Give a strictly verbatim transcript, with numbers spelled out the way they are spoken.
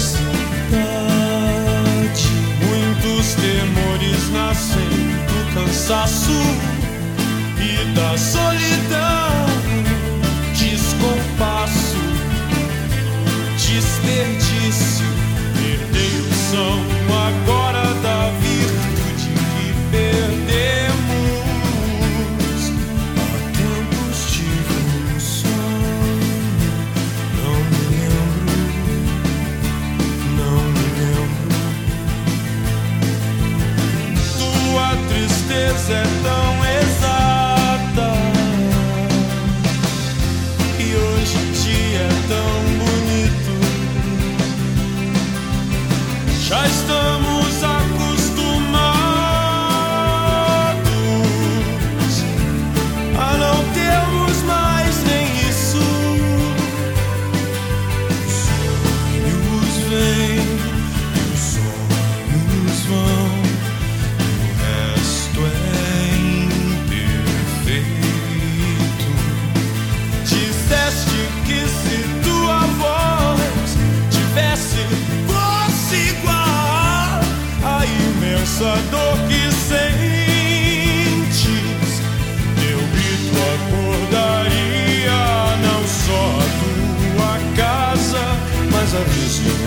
Muitos temores nascem do cansaço e da solidão, descompasso, desperdício, perderam agora da virtude que perdemos. Há tempos tive um sonho, não me lembro, não me lembro. Tua tristeza é tão exata e hoje em dia é tão bonito. Já estamos acostumados a não termos mais nem isso. Os sonhos vêm e os sonhos vão, e o resto é imperfeito. Disseste que se tua voz tivesse fosse igual à imensa dor que sentes, teu grito acordaria não só a tua casa, mas a vizinhança.